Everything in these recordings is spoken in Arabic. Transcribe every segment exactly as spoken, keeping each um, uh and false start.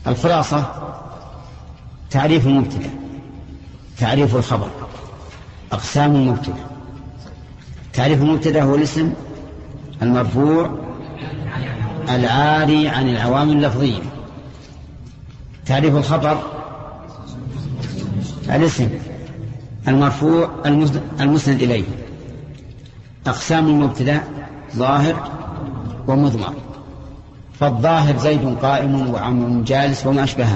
الخلاصة: تعريف المبتدأ، تعريف الخبر، أقسام المبتدأ. تعريف المبتدأ هو الاسم المرفوع العاري عن العوامل اللفظية. تعريف الخبر: الاسم المرفوع المسند إليه. أقسام المبتدأ: ظاهر ومضمر. فالظاهر زيد قائم وعمر جالس وما أشبهه.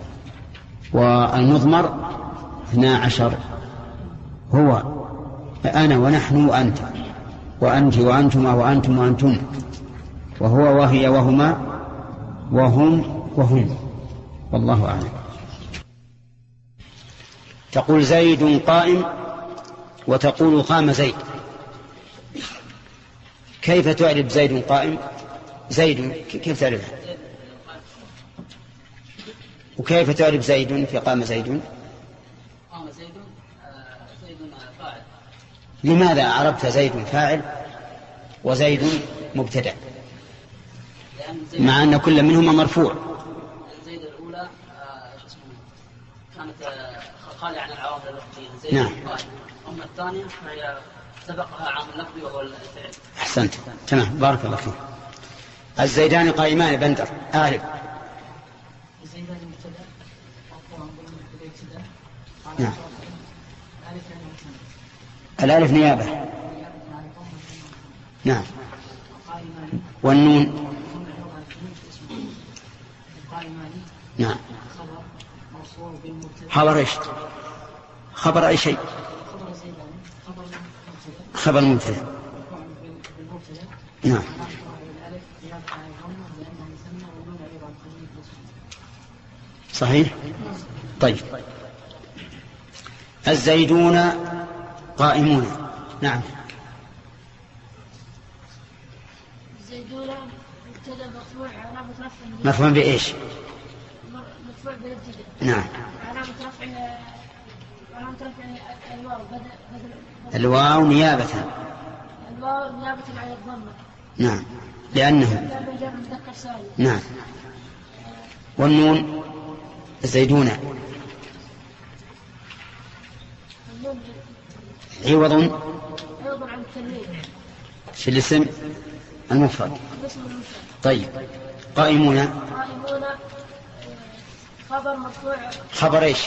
والمضمر اثنا عشر: هو أنا ونحن وأنت، وأنت وأنتما وأنتم وأنتم، وهو وهي وهما وهم وهم. والله أعلم. تقول زيد قائم وتقول قام زيد. كيف تعرف زيد قائم؟ زيد كيف تعرفها؟ وكيف تعرف زيد في قام زيد؟ قام زيد زيد فاعل. لماذا عرفت زيد فاعل وزيد مبتدأ مع أن كل منهما مرفوع؟ زيد الأولى كانت خالية عن العوامل اللفظية، زيد نعم. قائم. أما الثانية فهي سبقها عامل لفظي وهو الفعل. أحسنت، تمام، بارك الله فيك. الزيدان قائمان بندر آلف. الزيدان مبتدأ. نعم. الألف نيابة. نعم. والنون. نعم. خبر ايش؟ خبر اي شيء؟ خبر مبتدأ. نعم. صحيح. طيب. الزيدون قائمون. نعم. الزيدون مبتدأ مرفوع علامة رفعه مرفوع بإيش؟ مرفوع بالابتداء. نعم. علامة رفعه علامة رفعه الواو بدل بدل الواو نيابة. الواو نيابة عن الضمة. نعم، لأنه جمع مذكر سالم. نعم. والنون الزيدون عوض عوض عن التنوين في الاسم المفرد. الاسم المفرد. طيب. قائمون. قائمون خبر مرفوع. خبر ايش؟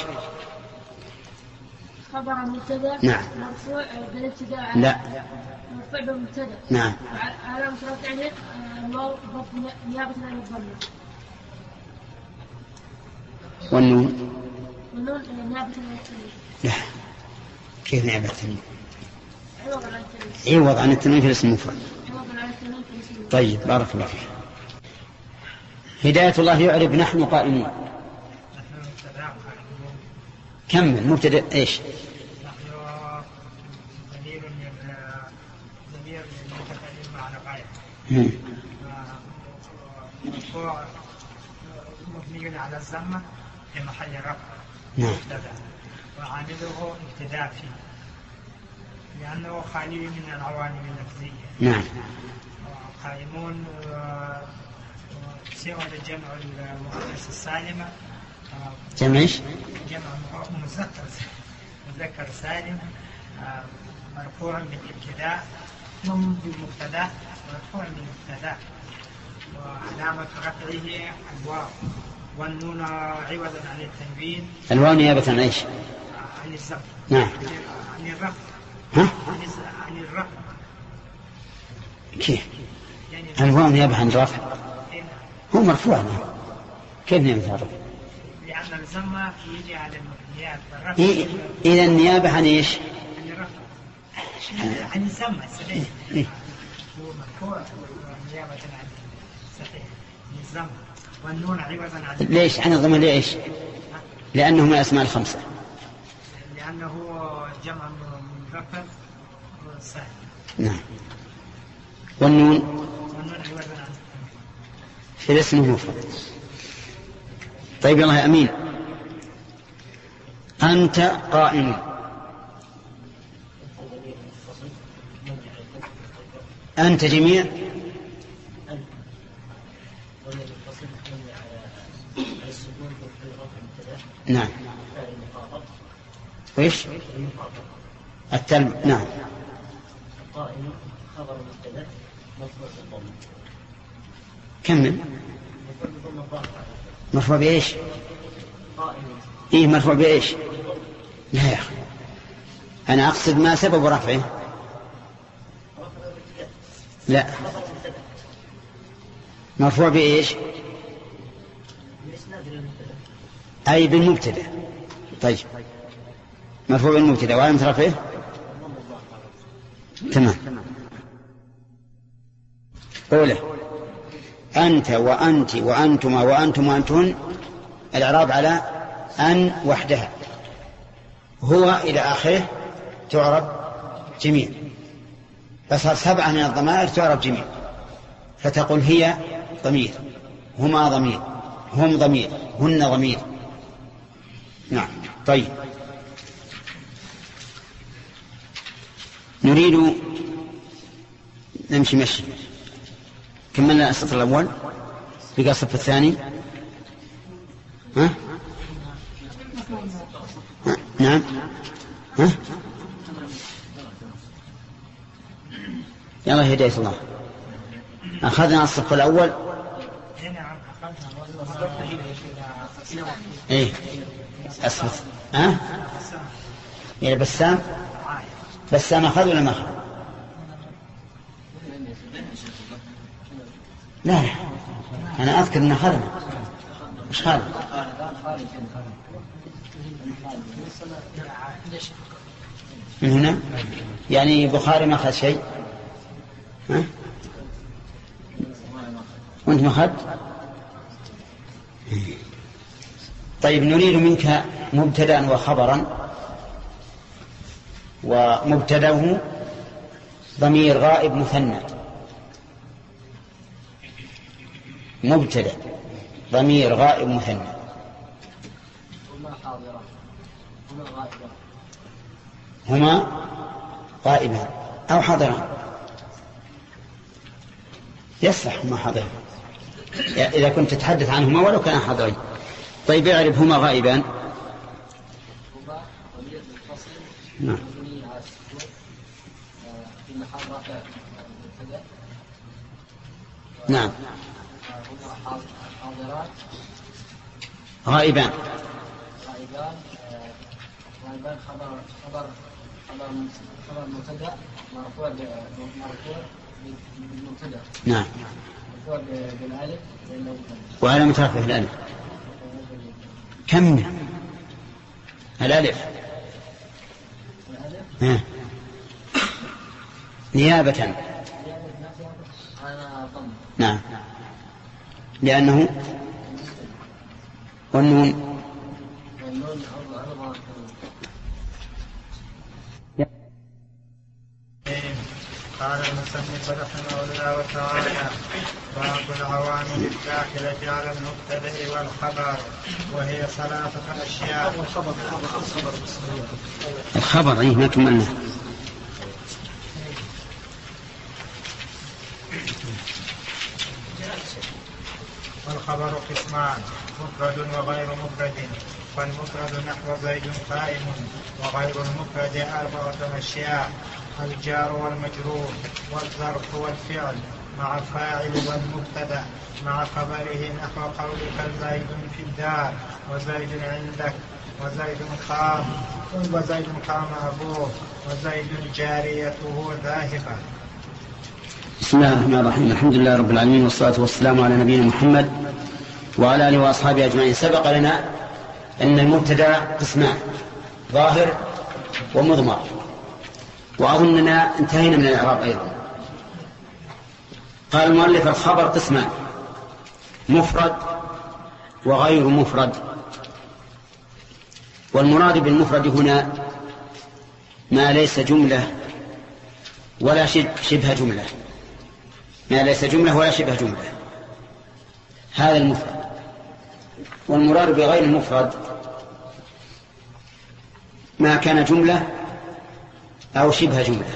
خبر مبتدأ. نعم. مرفوع بالابتداء. لا. مرفوع بالمبتدأ. نعم. علامة رفعه الواو نيابة عن الضمة. والنون. والنون نيابة عن التنوين. لا، كيف نيابة التنوين؟ عوض عن التنوين. عوض عن التنوين في الاسم المفرد. عوض عن التنوين في الاسم المفرد. طيب، بارك الله فيك. هداية الله يعرب نحن قائمون. كمل. مبتدأ ايش؟ مبني على الضمة في محل رفع. نعم. وعامله ابتداء فيه لأنه خالي من العوامل اللفظية. نعم. قائمون سوى الجمع المؤنث السالمة. جمع ايش؟ جمع مذكر مذكر سالم مرفوع بالابتداء ثم بالمبتدا مرفوع بالمبتدا وعلامة رفعه الواو والنون عوضا عن التنوين. الواو نيابة عن ايش؟ عن الزم. نعم. عن الرفع. ها؟ عن الرفع. كيف؟ الواو نيابة عن الرفع. هو مرفوع. كيف نيابة عن الرفع؟ لأن الزم يجي على المبنيات. إيه؟ إذا النيابة عن ايش؟ عن الرفع. عن الزم صحيح. إيه؟ هو مرفوع نيابة عن صحيح الزم والنون عوضا عن. ليش عن الضمير؟ ليش؟ لأنه من الأسماء الخمسة. لأنه جمع مذكر سالم. نعم. والنون والنون عوضا عن في الاسم المفرد. طيب، الله يا أمين. أنت قائم. أنت جميع نعم. وإيش التلم؟ نعم. القائم خبر مبتدأ مرفوع بالضم. كمل. مرفوع بإيش؟ إيه مرفوع بإيش؟ لا يا أخي أنا أقصد ما سبب رفعه. لا مرفوع بإيش؟ أي بالمبتدأ. طيب مرفوع بالمبتدأ وعلامة رفعه تمام. قوله أنت وأنت وأنتما وأنتم وأنتن الإعراب على أن وحدها، هو إلى آخره تعرب جميع، فصار سبعة من الضمائر تعرب جميع، فتقول هي ضمير، هما ضمير، هم ضمير، هن ضمير. نعم. طيب نريد نمشي مشي. كملنا السطر الأول بقى الصف الثاني. ها؟ ها؟ نعم. ها؟ يلا هداية الله. أخذنا الصف الأول. إيه أصف. ها؟ يا بسام. بسام أخذ ولا ما أخذ؟ لا لا أنا أذكر أن أخذنا. مش خالد. من هنا يعني بخاري ما أخذ شيء. ها؟ وأنت ما أخذت؟ طيب نريد منك مبتدأ وخبرا، ومبتدأه ضمير غائب مثنى. مبتدأ ضمير غائب مثنى. هما غائبان أو حاضران، يصلح هما حاضران إذا كنت تتحدث عنهما ولو كان حاضرين. طيب اعرف هما غائبان. نعم. نعم غائبان. غائبان خبر خبر خبر خبر مبتدأ مرفوع مرفوع بالمبتدأ. نعم. مرفوع بالالف وعلامة رفعه الالف. كم الالف؟ ها. نيابة. نعم لأنه والنون قال المصنف رحمه الله تعالى: باب العوامل الداخلة على المبتدأ والخبر، وهي ثلاثة أشياء. الخبر أيه ما كملنا. والخبر قسمان: مفرد وغير مفرد. فالمفرد نحو زيد قائم، وغير المفرد أربعة أشياء: الجار والمجرور، والظرف والفعل مع الفاعل والمبتدأ مع خبره، نحو قولك زيد في الدار، وزيد عندك، وزيد قام، وزيد قام أبوه، وزيد جاريته ذاهبة. بسم الله الرحمن الرحيم. الحمد لله رب العالمين، والصلاة والسلام على نبينا محمد وعلى آله وأصحابه أجمعين. سبق لنا أن المبتدأ قسمان: ظاهر ومضمر، وأظننا انتهينا من الإعراب أيضا. قال المؤلف: الخبر قسمان: مفرد وغير مفرد. والمراد بالمفرد هنا ما ليس جملة ولا شبه جملة، ما ليس جملة ولا شبه جملة، هذا المفرد. والمراد بغير المفرد ما كان جملة أو شبه جملة.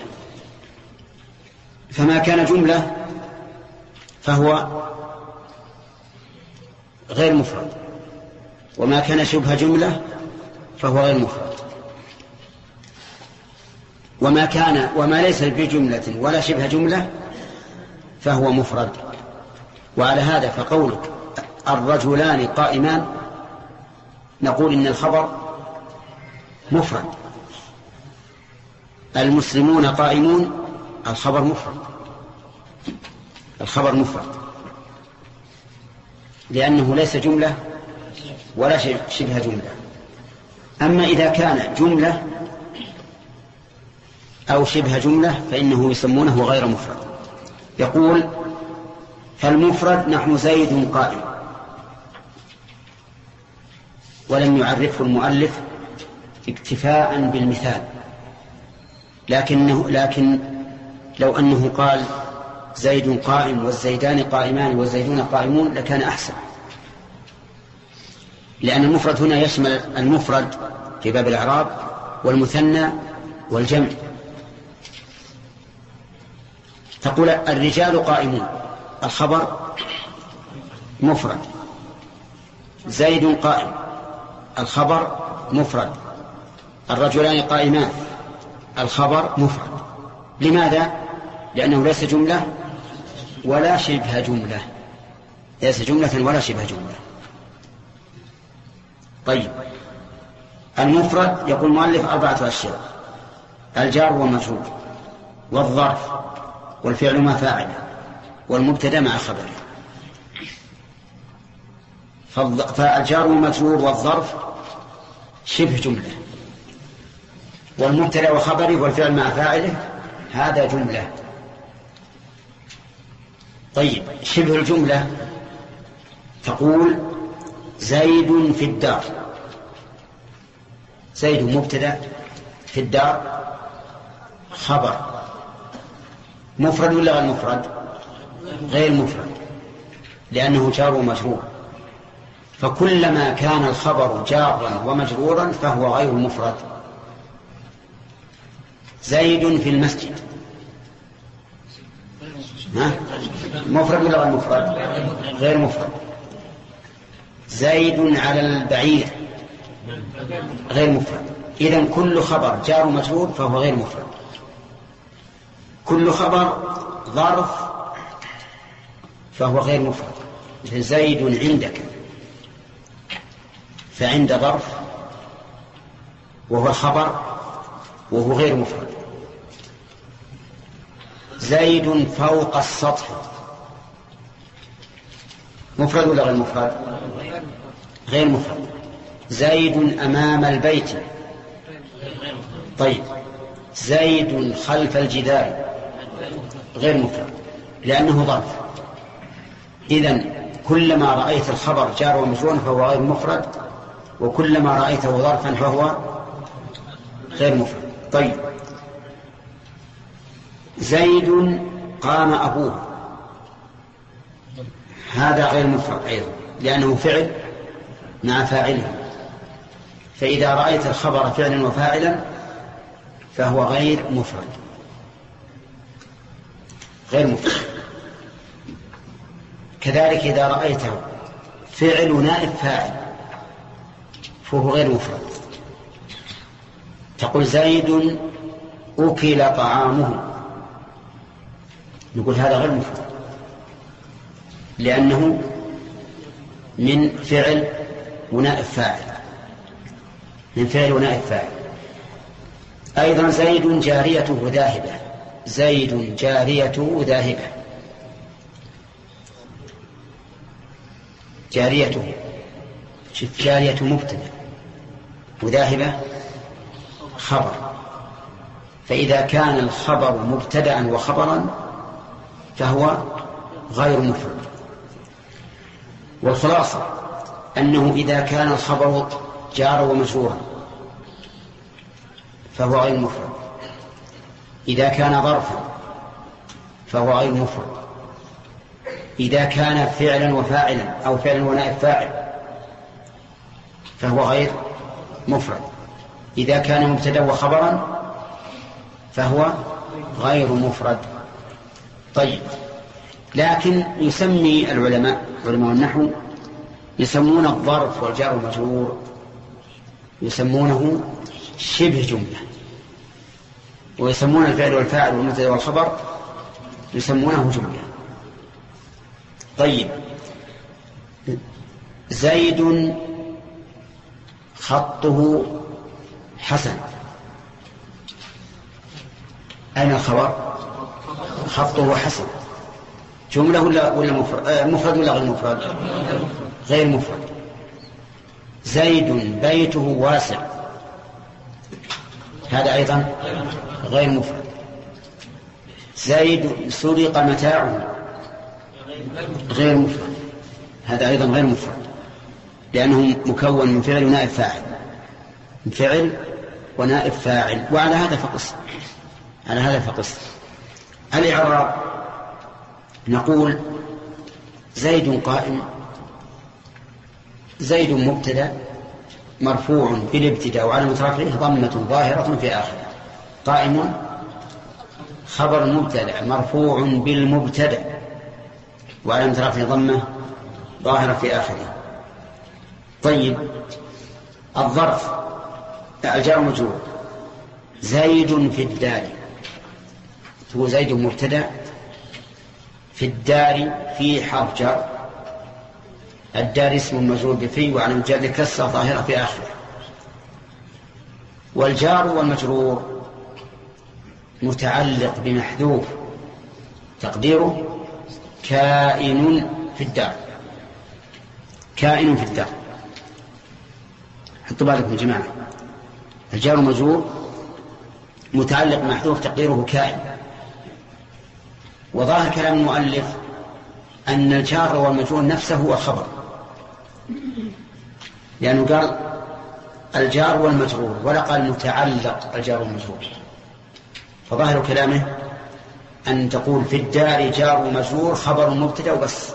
فما كان جملة فهو غير مفرد، وما كان شبه جملة فهو غير مفرد، وما كان وما ليس بجملة ولا شبه جملة فهو مفرد. وعلى هذا فقولك الرجلان قائمان نقول إن الخبر مفرد، المسلمون قائمون الخبر مفرد، الخبر مفرد لأنه ليس جملة ولا شبه جملة. أما إذا كان جملة أو شبه جملة فإنه يسمونه غير مفرد. يقول فالمفرد نحو زيد قائم، ولم يعرفه المؤلف اكتفاء بالمثال، لكنه لكن لو أنه قال زيد قائم والزيدان قائمان والزيدون قائمون لكان أحسن، لأن المفرد هنا يشمل المفرد في باب الإعراب والمثنى والجمع. تقول الرجال قائمون الخبر مفرد، زيد قائم الخبر مفرد، الرجلان قائمان الخبر مفرد. لماذا؟ لأنه ليس جملة ولا شبه جملة، ليس جملة ولا شبه جملة. طيب المفرد يقول المؤلف أربعة أشياء: الجار والمجرور والظرف والفعل ما فاعله والمبتدا مع خبره. فالجار والمجرور والظرف شبه جملة، والمبتدا وخبره والفعل مع فاعله هذا جملة. طيب شبه الجملة تقول زيد في الدار، زيد مبتدا في الدار خبر، مفرد ولا غير مفرد؟ غير مفرد لأنه جار ومجرور، فكلما كان الخبر جارا ومجرورا فهو غير مفرد. زيد في المسجد ها؟ مفرد ولا غير مفرد؟ غير مفرد. زيد على البعير غير مفرد. إذن كل خبر جار ومجرور فهو غير مفرد. كل خبر ظرف فهو غير مفرد. زيد عندك فعند ظرف وهو خبر وهو غير مفرد. زيد فوق السطح مفرد ولا غير مفرد؟ غير مفرد. زيد أمام البيت. طيب زيد خلف الجدار غير مفرد لأنه ظرف. إذن كلما رأيت الخبر جار ومجرور فهو غير مفرد، وكلما رأيته ظرفا فهو غير مفرد. طيب زيد قام أبوه هذا غير مفرد أيضا لأنه فعل مع فاعله، فإذا رأيت الخبر فعلا وفاعلا فهو غير مفرد غير مفرد. كذلك إذا رأيته فعل نائب فاعل فهو غير مفرد. تقول زيد أكل طعامه، نقول هذا غير مفرد لأنه من فعل ونائب فاعل، من فعل ونائب فاعل. أيضا زيد جاريته ذاهبة، زيد جاريته ذاهبة، جاريته شوف جارية مبتدأ وذاهبة خبر، فإذا كان الخبر مبتدأ وخبرا فهو غير مفرد. والخلاصة أنه إذا كان الخبر جار ومجرورا فهو غير مفرد، إذا كان ظرفا فهو غير مفرد، إذا كان فعلا وفاعلا أو فعلا ونائب فاعل فهو غير مفرد، إذا كان مبتدا وخبرا فهو غير مفرد. طيب لكن يسمي العلماء علماء النحو يسمون الظرف والجار والمجرور يسمونه شبه جملة، ويسمون الفعل والفاعل والمبتدأ والخبر يسمونه جملة. طيب، زيد خطه حسن، أين الخبر؟ خطه حسن جملة ولا ولا مفرد؟ مفرد ولا غير مفرد؟ غير مفرد. زيد بيته واسع، هذا أيضا غير مفرد. زيد سرق متاعه، غير مفرد، هذا أيضا غير مفرد، لأنه مكون من فعل ونائب فاعل، من فعل ونائب فاعل. وعلى هذا فقس، على هذا فقس. الإعراب نقول زيد قائم، زيد مبتدأ مرفوع بالابتداء وعلامة رفعه ضمة ظاهرة في آخره. قائم خبر مبتدأ مرفوع بالمبتدأ وعلامة رفعه ضمة ظاهرة في آخره. طيب، الظرف الجار مجرور، زيد في الدار، هو زيد مبتدأ، في الدار في حرف جر، الدار اسم مجرور بفي وعلامة جره كسرة ظاهرة في آخره. والجار والمجرور متعلق بمحذوف تقديره كائن في الدار، كائن في الدار. حطوا بالكم يا جماعة، الجار والمجرور متعلق محذوف تقديره كائن. وظاهر كلام المؤلف أن الجار والمجرور نفسه هو خبر، لأنه قال الجار والمجرور ولا قال متعلق الجار والمجرور. فظاهر كلامه أن تقول في الدار جار ومجرور خبر مبتدأ وبس.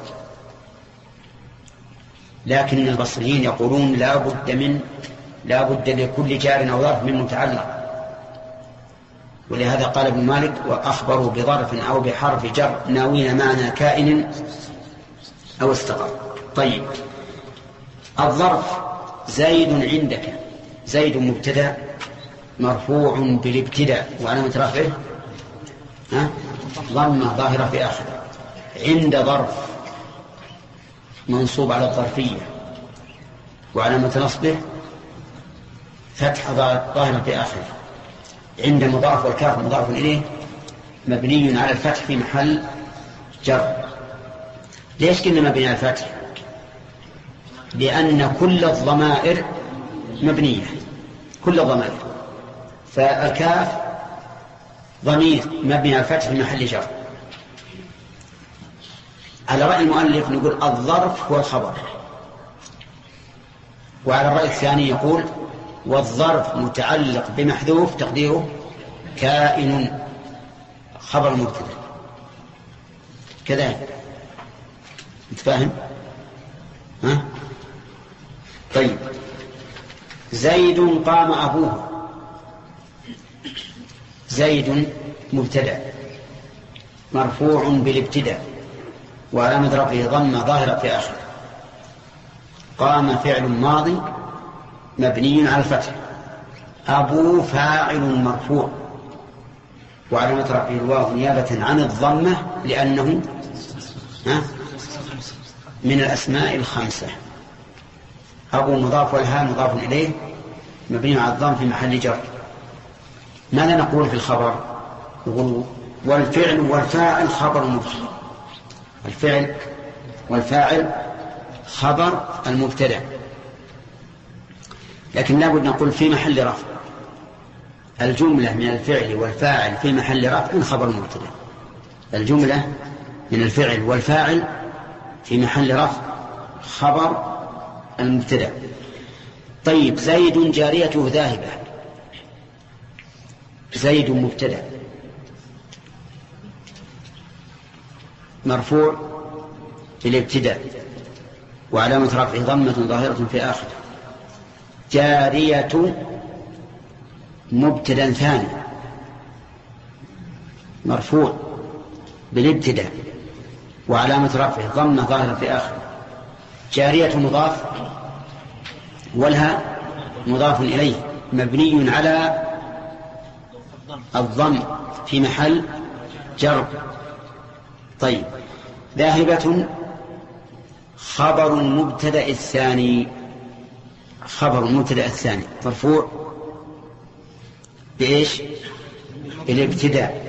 لكن البصريين يقولون لا بد من لا بد لكل جار أو ظرف من متعلق، ولهذا قال ابن مالك وأخبروا بظرف أو بحرف جر ناوين معنى كائن أو استقر. طيب، الظرف زيد عندك، زيد مبتدأ مرفوع بالابتداء وعلامة رفعه ضمة ظاهرة في آخره. عند ظرف منصوب على الظرفية وعلامة نصبه فتح ظاهرة في آخره. عند مضاف والكاف مضاف إليه مبني على الفتح في محل جر. ليش قلنا مبني على الفتح؟ لأن كل الضمائر مبنية، كل الضمائر، فالكاف ضمير مبني على الفتح في محل جر. على رأي المؤلف نقول الظرف هو الخبر، وعلى الرأي الثاني يقول والظرف متعلق بمحذوف تقديره كائن خبر مبتدأ. كذلك متفاهم؟ ها؟ طيب، زيد قام أبوه، زيد مبتدأ مرفوع بالابتداء وعلامة رفعه ضمة ظاهرة في آخره. قام فعل ماضي مبني على الفتح، أبو فاعل مرفوع وعلامة رفعه الواو نيابة عن الضمة لأنه ها من الأسماء الخمسة. أبو مضاف والهاء مضاف إليه مبني على الضم في محل جر. ماذا نقول في الخبر؟ نقول والفعل والفاعل خبر مبتدأ، الفعل والفاعل خبر المبتدأ، لكن لابد نقول في محل رفع. الجملة من الفعل والفاعل في محل رفع خبر مبتدأ، الجملة من الفعل والفاعل في محل رفع خبر المبتدأ. طيب، زيد جاريته ذاهبة، زيد مبتدأ مرفوع بالابتداء وعلامة رفعه ضمة ظاهرة في آخره. جارية مبتدأ ثاني مرفوع بالابتداء وعلامة رفعه ضمة ظاهرة في آخره. جارية مضاف والها مضاف إليه مبني على الضم في محل جر. طيب ذاهبة خبر المبتدأ الثاني، خبر المبتدأ الثاني مرفوع بإيش؟ بالابتداء.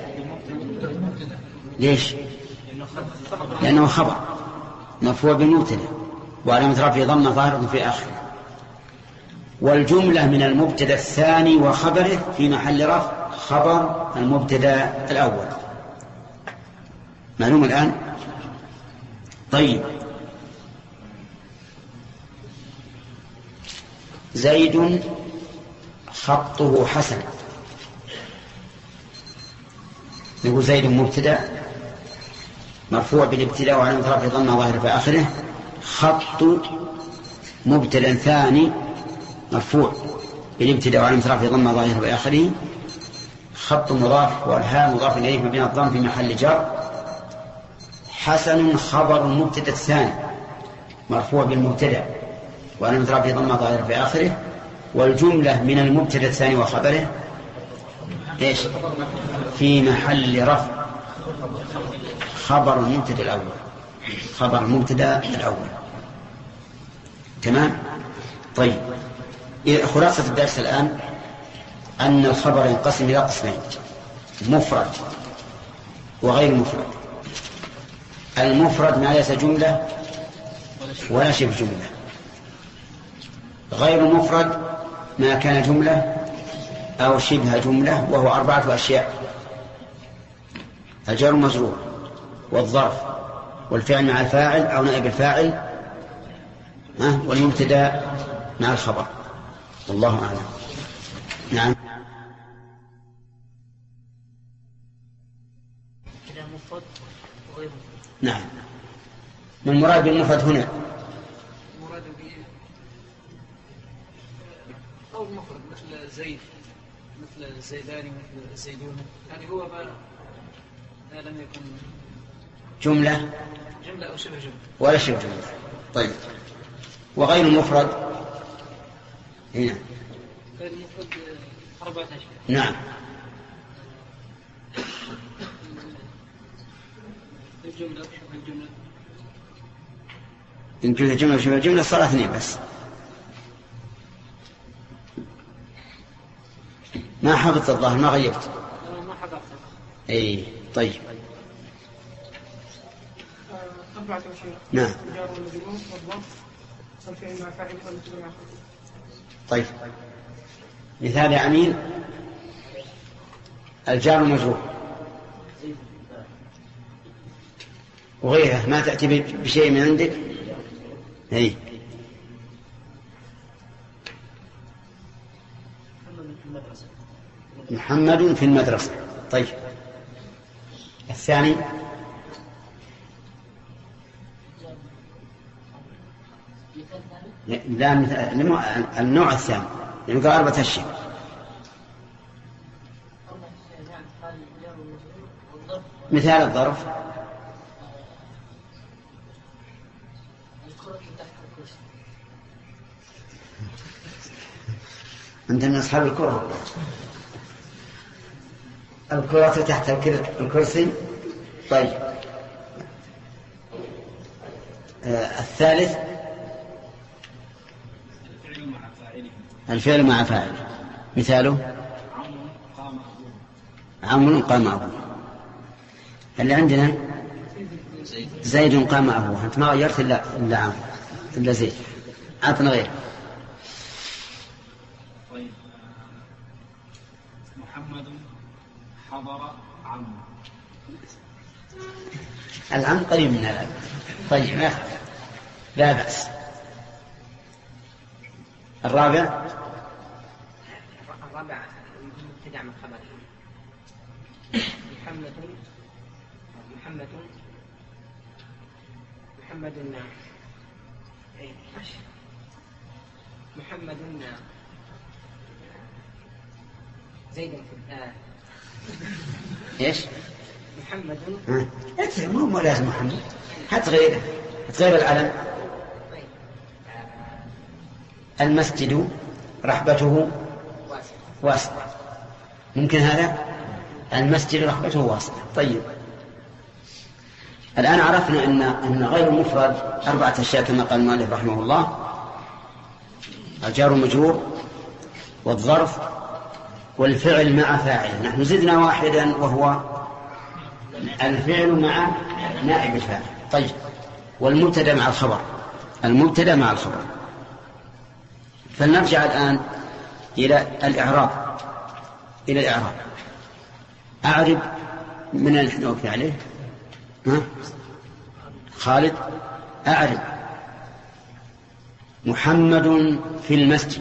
ليش؟ لأنه خبر مرفوع بالمبتدأ وعلامة رفعه ضمة ظاهرة في آخره. والجملة من المبتدأ الثاني وخبره في محل رفع خبر المبتدأ الأول. معلوم الآن؟ طيب زيد خطه حسن، نقول زيد مبتدأ مرفوع بالابتداء وعلامة رفعه ضمة ظاهرة في آخره. خط مبتدأ ثاني مرفوع بالابتداء وعلامة رفعه ضمة ظاهرة في آخره. خط مضاف والهاء مضاف إليه مبني على الضم في محل جر. حسن خبر المبتدأ الثاني مرفوع بالمبتدأ وعلامة رفعه ضمة ظاهرة في آخره. والجملة من المبتدأ الثاني وخبره إيش؟ في محل رفع خبر المبتدأ الأول، خبر المبتدأ الأول. تمام؟ طيب خلاصة الدرس الآن أن الخبر ينقسم إلى قسمين: مفرد وغير مفرد. المفرد ما ليس جملة ولا شبه جملة. غير مفرد ما كان جملة أو شبه جملة، وهو أربعة أشياء: الجار والمجرور والظرف والفعل مع الفاعل أو نائب الفاعل والمبتدأ مع الخبر. والله أعلم. نعم. مفرد وغير مفرد. نعم. ما المراد بالمفرد هنا؟ المراد به أو المفرد مثل زيد، مثل الزيداني، مثل الزيدون، يعني هو ما لم يكن جملة جملة أو شبه جملة ولا شبه جملة. طيب وغير المفرد هنا؟ غير المفرد أربعة أشياء. نعم. الجملة وشبه الجملة. إن جملة جملة وشبه الجملة صار اثنين بس. ما حفظت الظاهر، ما غيرت. ما حضرت. اي طيب. أربعة أشياء. نعم. الجار والمجرور والظرف والفعل مع فاعل والمبتدأ مع خبر. طيب مثال يا أمين: الجار والمجرور وغيره، ما تأتي بشيء من عندك. اي محمد في المدرسة. طيب الثاني لا، النوع الثاني يعني أربعة أشياء. مثال الظرف: عندنا أصحاب الكرة، الكرة تحت الكرسي. طيب آه الثالث الفعل مع فاعل. مثاله: عمرو قام أبوه. اللي عندنا زيد قام أبوه. أنت ما غيرت إلا إلا عمرو إلا زيد. عطنا غير. طيب محمد حضر عمرو. العم قريب من الأب. طيب ما لا بأس. الرابع الرابع ابتداء من خبر محمد محمد محمد محمد زيد في آه. ايش؟ محمد مو مو لازم محمد، حتى غيره، تغير العلم. طيب المسجد رحبته واسعة، ممكن هذا المسجد رحبته واسعة. طيب الآن عرفنا أن أن غير المفرد أربعة أشياء كما قال المؤلف رحمه الله: الجار والمجرور والظرف والفعل مع فاعل. نحن زدنا واحدا وهو الفعل مع نائب الفاعل. طيب والمبتدا مع الخبر، المبتدا مع الخبر. فلنرجع الآن إلى الإعراب إلى الإعراب أعرب من اللي نحن وقفنا عليه. ها؟ خالد أعرب محمد في المسجد.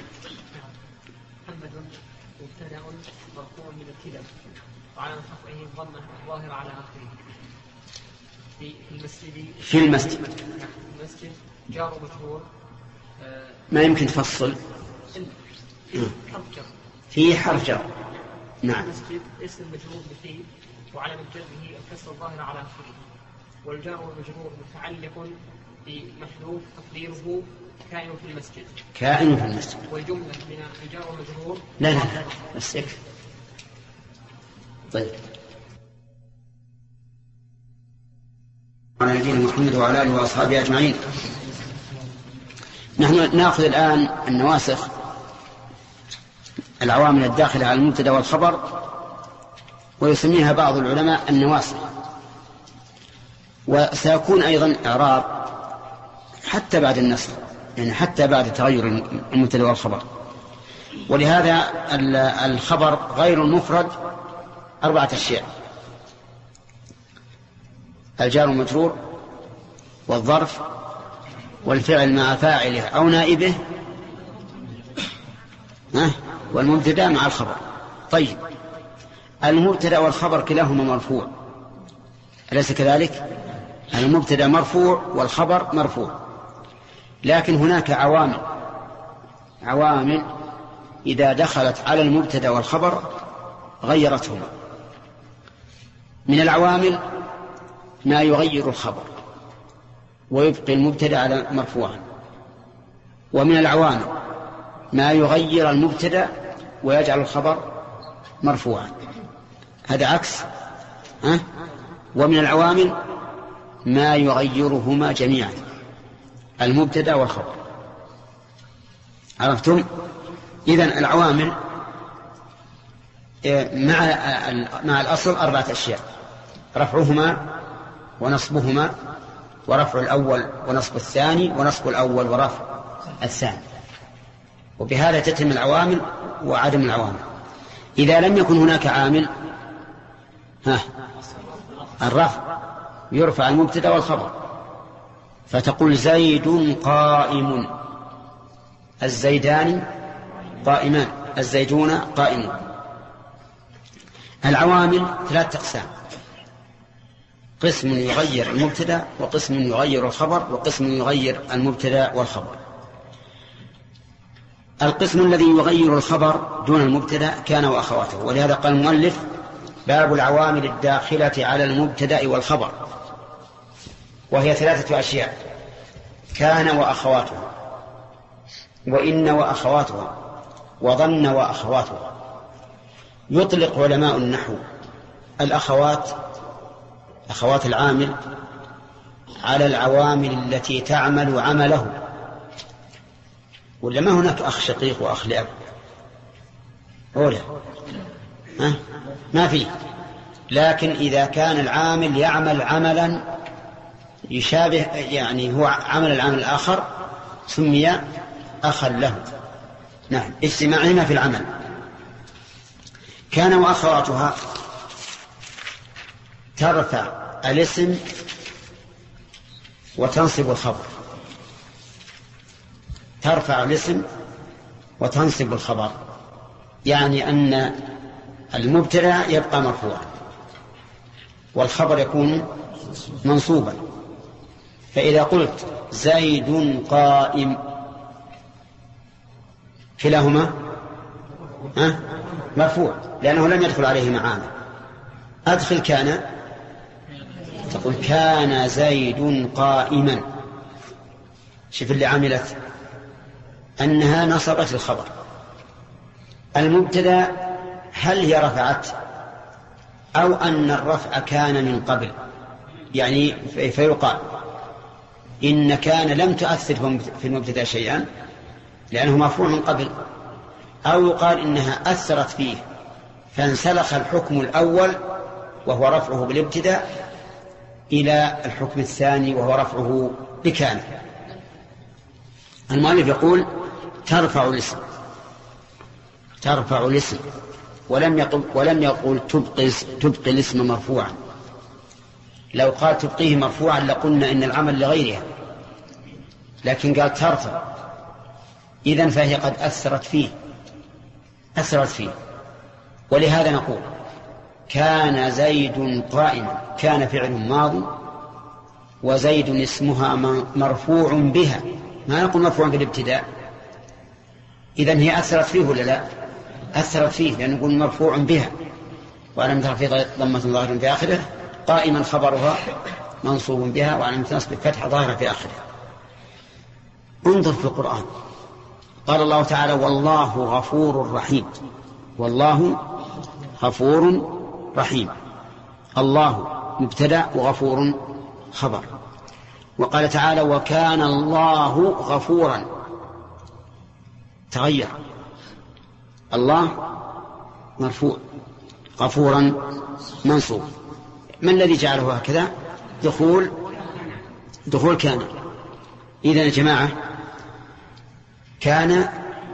محمد مبتدأ مرفوع من الكلم وعلى رفعه الضمة الظاهرة على آخره. في المسجد في المسجد في المسجد جار ومجرور. آه ما يمكن تفصل حرف جر في حرف جر. نعم. المسجد اسم مجرور بفي وعلى جره الكسر الظاهر على آخره. والجار والمجرور متعلق بمحذوف تقديره كائن في المسجد. كائن في المسجد. والجملة من الجار والمجرور لا لا بس يكفي. طيب على نبينا محمد وعلى آله وأصحابه أجمعين. نحن نأخذ الآن النواسخ، العوامل الداخلة على المبتدأ والخبر، ويسميها بعض العلماء النواسخ. وسيكون أيضا إعراب حتى بعد النسخ، يعني حتى بعد تغير المبتدأ والخبر. ولهذا الخبر غير المفرد أربعة أشياء: الجار والمجرور والظرف والفعل مع فاعله أو نائبه والمبتدأ مع الخبر. طيب المبتدأ والخبر كلاهما مرفوع، أليس كذلك؟ المبتدأ مرفوع والخبر مرفوع، لكن هناك عوامل عوامل إذا دخلت على المبتدأ والخبر غيرتهما. من العوامل ما يغير الخبر ويبقي المبتدأ على مرفوعا، ومن العوامل ما يغير المبتدأ ويجعل الخبر مرفوعا، هذا عكس. أه؟ ومن العوامل ما يغيرهما جميعا، المبتدأ والخبر. عرفتم؟ إذن العوامل مع مع الأصل أربعة أشياء: رفعهما ونصبهما، ورفع الأول ونصب الثاني، ونصب الأول ورفع الثاني. وبهذا تتم العوامل وعدم العوامل. إذا لم يكن هناك عامل ها الرفع يرفع المبتدأ والخبر، فتقول زيد قائم، الزيدان قائمان، الزيدون قائمون. العوامل ثلاثة أقسام: قسم يغير المبتدأ، وقسم يغير الخبر، وقسم يغير المبتدأ والخبر. القسم الذي يغير الخبر دون المبتدأ كان وأخواته، ولهذا قال المؤلف: باب العوامل الداخلة على المبتدأ والخبر، وهي ثلاثة أشياء: كان وأخواتها، وإن وأخواتها، وظن وأخواتها. يطلق علماء النحو الأخوات، أخوات العامل، على العوامل التي تعمل عمله. ولا ما هناك أخ شقيق وأخ لأب؟ أولا ها؟ ما فيه. لكن إذا كان العامل يعمل عملا يشابه، يعني هو عمل العمل الآخر، سمي أخا له. نعم، اجتماعهما في العمل. كان وأخواتها ترفع الاسم وتنصب الخبر، ترفع الاسم وتنصب الخبر، يعني أن المبتدأ يبقى مرفوعا والخبر يكون منصوبا. فإذا قلت زيد قائم كلاهما مرفوع لأنه لم يدخل عليه معانا. أدخل كان، تقول كان زيد قائما، شوف اللي عملت أنها نصبت الخبر. المبتدأ هل هي رفعت أو أن الرفع كان من قبل؟ يعني فيقال إن كان لم تؤثر في المبتدأ شيئا لأنه مرفوع من قبل، أو يقال إنها أثرت فيه فانسلخ الحكم الأول وهو رفعه بالابتداء إلى الحكم الثاني وهو رفعه بكان. المؤلف يقول ترفع الاسم، ترفع الاسم، ولم يقل, ولم يقل تبقي, تبقي الاسم مرفوعا. لو قال تبقيه مرفوعا لقلنا إن العمل لغيرها، لكن قال ترفع، إذن فهي قد أثرت فيه أثرت فيه ولهذا نقول كان زيد قائما، كان فعل ماض وزيد اسمها مرفوع بها، ما نقول مرفوع بالابتداء. إذن هي أثرت فيه ولا لا؟ أثرت فيه، لأن نقول مرفوع بها وعلم ترفيع ضمة ظاهرة في آخره، قائما خبرها منصوب بها وعلم تنصب فتح ظاهرة في آخره. انظر في القرآن، قال الله تعالى والله غفور رحيم، والله غفور رحيم، الله مبتدأ وغفور خبر. وقال تعالى وكان الله غفورا، تغير، الله مرفوع غفورا منصوب. ما الذي جعله هكذا؟ دخول دخول كان. إذن يا جماعة كان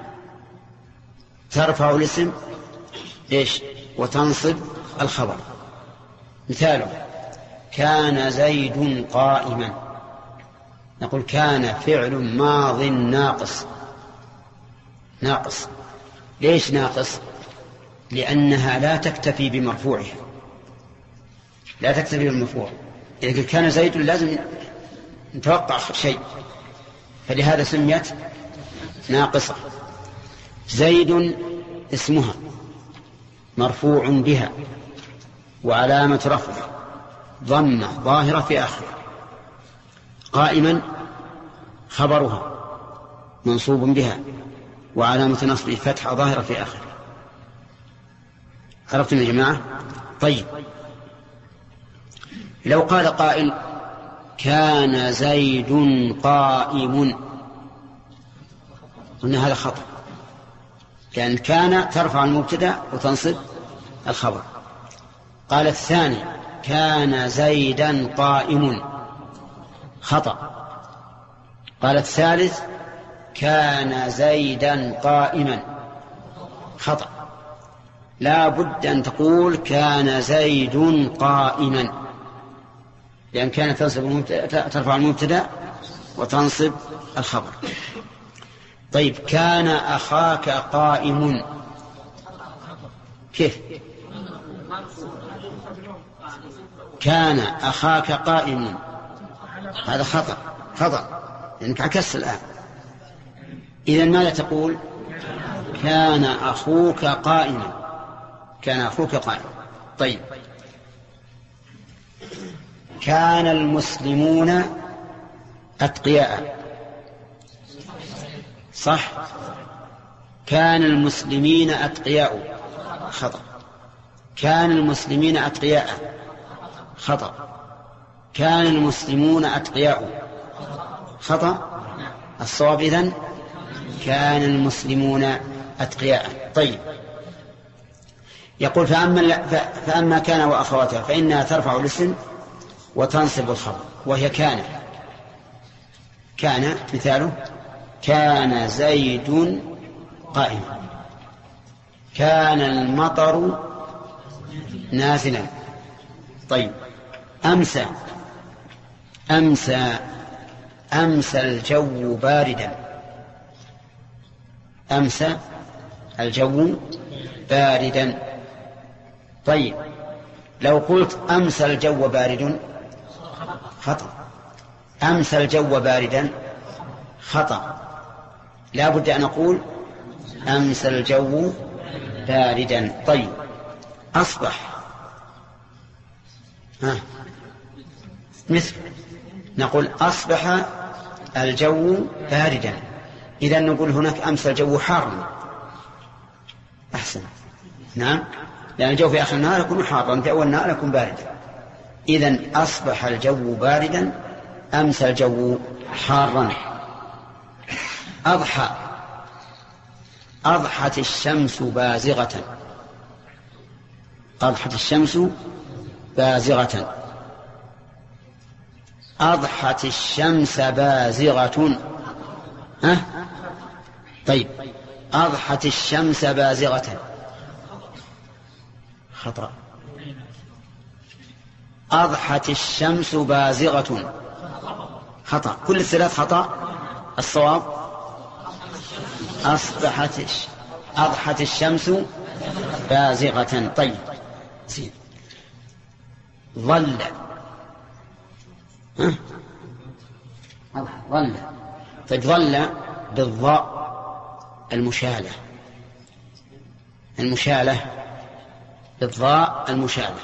ترفع الاسم إيش وتنصب الخبر. مثاله كان زيد قائما، نقول كان فعل ماض ناقص. ناقص ليش ناقص؟ لأنها لا تكتفي بمرفوعها، لا تكتفي بالمرفوع. إذا كان زيد لازم نتوقع شيء، فلهذا سميت ناقصة. زيد اسمها مرفوع بها وعلامة رفعه ضمة ظاهرة في آخره، قائما خبرها منصوب بها وعلامة نصبه فتحة ظاهرة في آخره. عرفتم يا جماعة؟ طيب لو قال قائل كان زيد قائم، قلنا هذا خطأ، لأن كان ترفع المبتدأ وتنصب الخبر. قال الثاني كان زيدا قائم، خطأ. قال الثالث كان زيدا قائما، خطأ. لا بد أن تقول كان زيد قائما، لأن كانت ترفع المبتدأ وتنصب الخبر. طيب كان أخاك قائم، كيف؟ كان أخاك قائم، هذا خطأ، خطأ لأنك عكست الآن. إذن ماذا تقول؟ كان أخوك قائما، كان أخوك قائما. طيب كان المسلمون أتقياء، صح؟ كان المسلمين أتقياء، خطأ. كان المسلمين أتقياء، خطأ. كان المسلمون أتقياء، خطأ. الصواب إذن كان المسلمون أتقياء. طيب يقول فأما, فأما كان وأخواتها فإنها ترفع الاسم وتنصب الخبر، وهي كان. كان مثاله كان زيد قائما، كان المطر نازلا. طيب أمسى، أمسى أمسى الجو باردا، أمسى الجو باردا. طيب لو قلت أمسى الجو بارد، خطأ. أمسى الجو باردا، خطأ. لا بد أن أقول أمسى الجو باردا. طيب أصبح، ها مثل نقول أصبح الجو باردا، إذا نقول هناك أمس الجو حارا أحسن. نعم، لأن الجو في آخر النهار يكون حارا، في أول النهار يكون باردا. إذن أصبح الجو باردا، أمس الجو حارا. أضحى، أضحت الشمس بازغة، أضحت الشمس بازغة، أضحت الشمس بازغة. ها؟ طيب، أضحت الشمس بازغة خطأ. أضحت الشمس بازغة خطأ. كل الثلاث خطأ. الصواب أصبحت أضحت الشمس بازغة. طيب، ظل، ها؟ ظل. طيب، ظل بالضاء المشالة، المشالة بالضاء المشالة،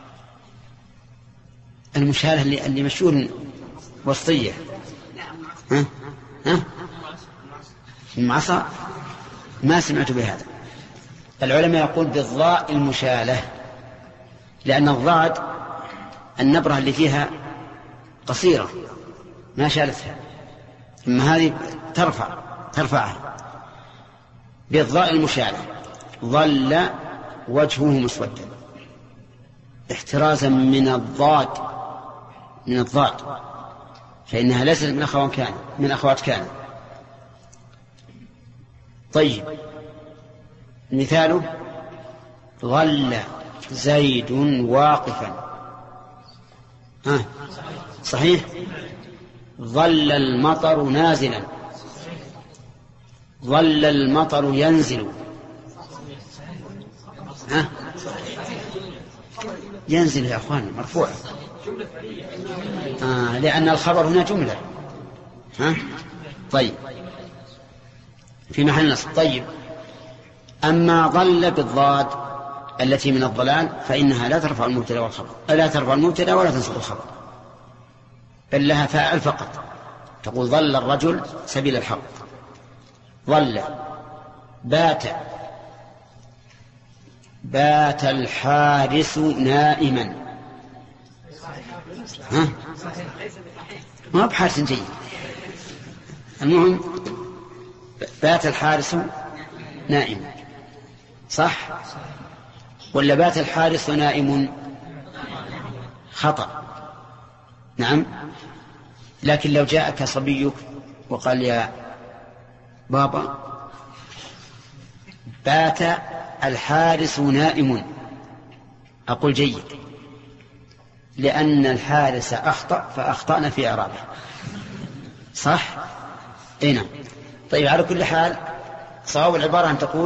المشالة اللي اللي مشهور وسطية. ها ها المعصى، ما سمعت بهذا. العلماء يقول بالضاء المشالة، لأن الضاد النبرة اللي فيها قصيرة ما شالتها، أما هذه ترفع ترفعها. بالضاء المشالة. ظل وجهه مسودا، احترازا من الضاد، من الضاد، فإنها ليست من أخوات كان من أخوات كان. طيب، مثاله ظل زيد واقفا. ها صحيح. ظل المطر نازلا، ظل المطر ينزل. ها ينزل يا أخوان مرفوع، آه لأن الخبر هنا جملة. ها طيب، في محل نصب. طيب، أما ظل بالضاد التي من الضلال فإنها لا ترفع المبتدا والخبر، لا ترفع المبتدا ولا تنصب الخبر، بل لها فاعل فقط. تقول ظل الرجل سبيل الحق، ظل. بات، بات الحارس نائما. ها ما بحارس جيد. المهم بات الحارس نائما، صح ولا بات الحارس نائم؟ خطأ. نعم، لكن لو جاءك صبيك وقال يا بابا بات الحارس نائم، أقول جيد، لأن الحارس أخطأ فأخطأنا في إعرابه، صح؟ إيه نعم. طيب، على كل حال صواب العبارة أن تقول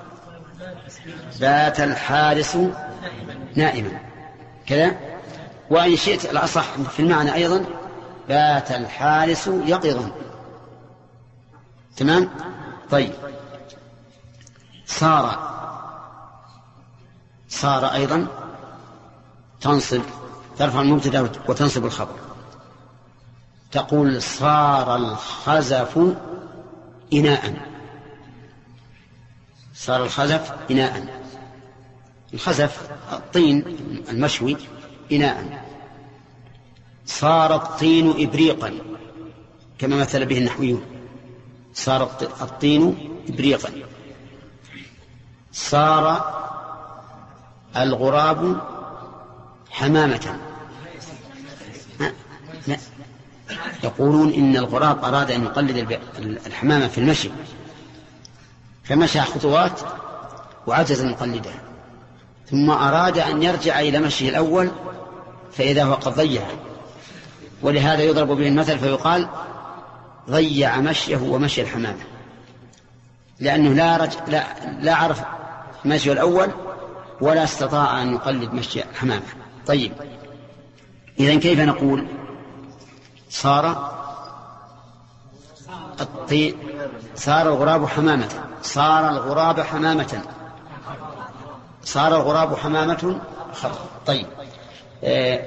بات الحارس نائما كذا، وإن شئت الأصح في المعنى أيضا بات الحارس يقظا. تمام. طيب، صار، صار أيضا تنصب، ترفع المبتدا وتنصب الخبر. تقول صار الخزف إناء، صار الخزف إناء. الخزف الطين المشوي إناء. صار الطين إبريقا كما مثل به النحويون، صار الطين إبريقا. صار الغراب حمامة. لا، يقولون إن الغراب أراد أن يقلد الحمامة في المشي فمشى خطوات وعجز أن يقلدها، ثم أراد أن يرجع إلى مشيه الأول فإذا هو قد ضيع، ولهذا يضرب به المثل فيقال ضيع مشيه ومشي الحمامة، لأنه لا, رج... لا... لا عرف مشيه الأول ولا استطاع أن يقلد مشي الحمامة. طيب، إذن كيف نقول صار الطين، صار الغراب حمامة، صار الغراب حمامة، صار الغراب حمامة خطأ. طيب، آه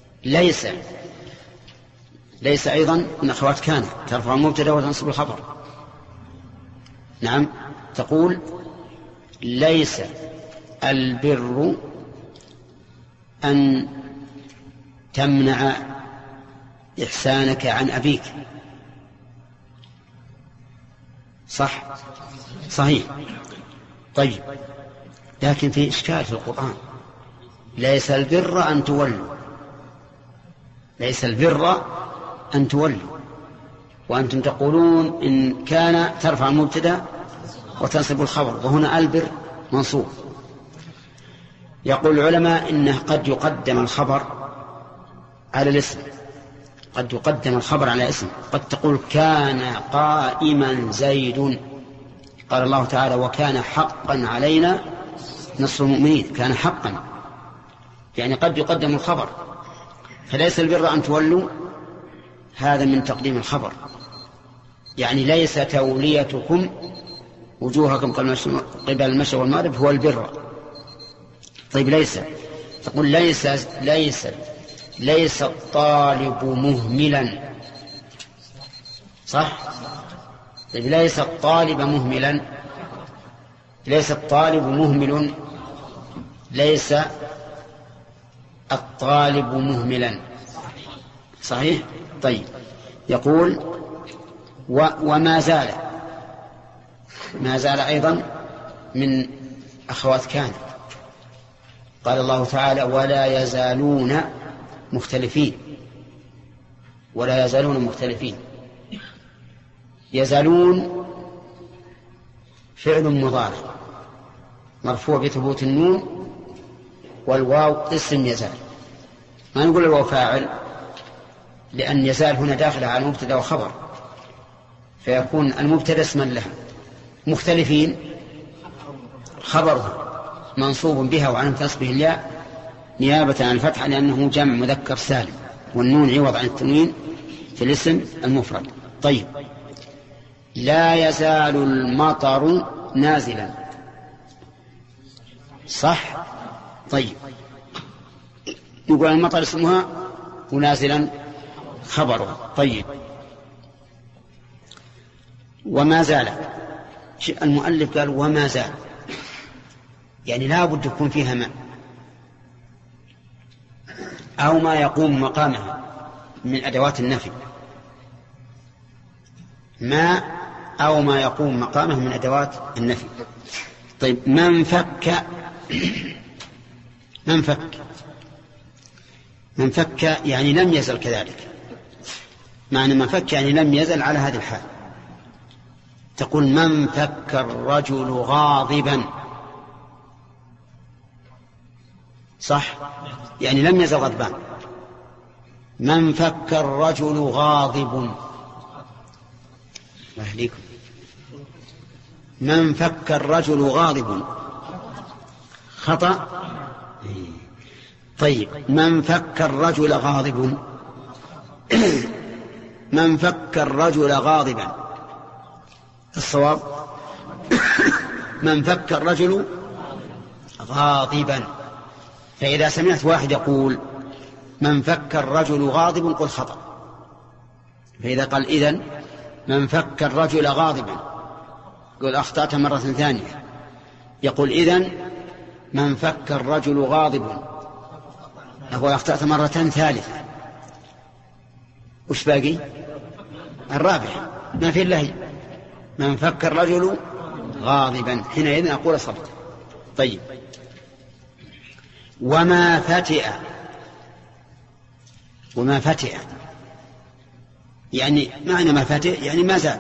ليس، ليس أيضا من أخوات كان، ترفع المبتدا وتنصب الخبر. نعم، تقول ليس البر أن تمنع إحسانك عن أبيك. صح؟ صحيح. طيب، لكن في إشكال في القرآن. ليس البر أن تولوا، ليس البر أن تولوا، وأنتم تقولون إن كان ترفع المبتدأ وتنصب الخبر، وهنا البر منصوب. يقول العلماء إنه قد يقدم الخبر على الاسم، قد يقدم الخبر على اسم. قد تقول كان قائما زيد، قال الله تعالى وكان حقا علينا نصر المؤمنين، كان حقا، يعني قد يقدم الخبر. فليس البر أن تولوا، هذا من تقديم الخبر، يعني ليس توليتكم وجوهكم قبل المشرق والمغرب هو البر. طيب ليس، تقول ليس ليس ليس الطالب مهملا. صح؟ طيب ليس الطالب مهملا، ليس الطالب مهمل، ليس الطالب مهملا. صحيح؟ طيب، يقول و وما زال، ما زال أيضا من أخوات كان. قال الله تعالى ولا يزالون مختلفين، ولا يزالون مختلفين. يزالون فعل مضارع مرفوع بثبوت النون، والواو اسم يزال. ما نقول الواو فاعل، لأن يزال هنا داخلة على المبتدأ وخبر، فيكون المبتدأ اسما لها. مختلفين خبره منصوب بها وعن نصبه الياء نيابة عن الفتحة، لأنه جمع مذكر سالم، والنون عوض عن التنوين في الاسم المفرد. طيب، لا يزال المطر نازلا. صح؟ طيب، يقول المطر اسمها ونازلا خبرها. طيب، وما زال، المؤلف قال وما زال، يعني لا بد يكون فيها ماء أو ما يقوم مقامها من أدوات النفي، ماء أو ما يقوم مقامه من أدوات النفي. طيب، من فك من فك من فك يعني لم يزل كذلك. معنى من فك يعني لم يزل على هذه الحال. تقول من فك الرجل غاضبا. صح؟ يعني لم يزل غضبان. من فك الرجل غاضب. أهليكم. من فك الرجل غاضب خطأ. طيب، من فك الرجل غاضب من فك الرجل غاضبا. الصواب من فك الرجل غاضبا. فإذا سمعت واحد يقول من فك الرجل غاضب قل خطأ. فإذا قال إذن من فك الرجل غاضبا قل أخطأت مرة ثانية. يقول إذن من فك الرجل غاضب أقول أخطأت مرة ثالثة. وش باقي؟ الرابع ما في الله. من فك الرجل غاضبا حينئذ أقول صبت. طيب، وما فتئ. وما فتئ يعني معنى ما فتئ يعني ما زال.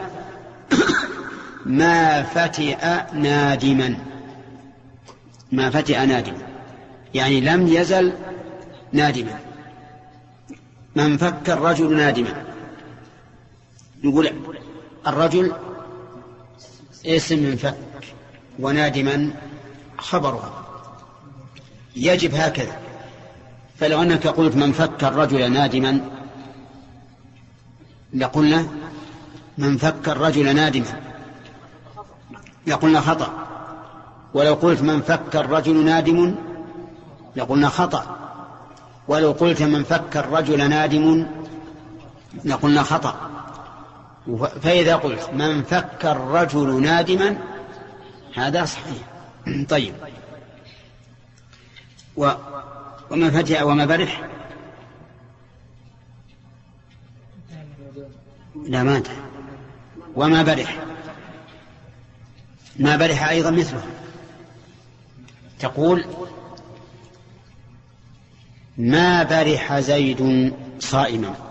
ما فتئ نادما. ما فتئ نادما يعني لم يزل نادما. من فك الرجل نادما، نقول الرجل اسم من فك ونادما خبره، يجب هكذا. فلو أنك قلت من فك الرجل نادما لقلنا من فك الرجل نادما لقلنا خطأ. ولو قلت من فك الرجل نادم لقلنا خطأ. ولو قلت من فك الرجل نادم لقلنا خطأ. فإذا قلت من فك الرجل نادما هذا صحيح. طيب، و وما فتح وما برح لا ما انتهى. وما برح ما برح أيضا مثله. تقول ما برح زيد صائما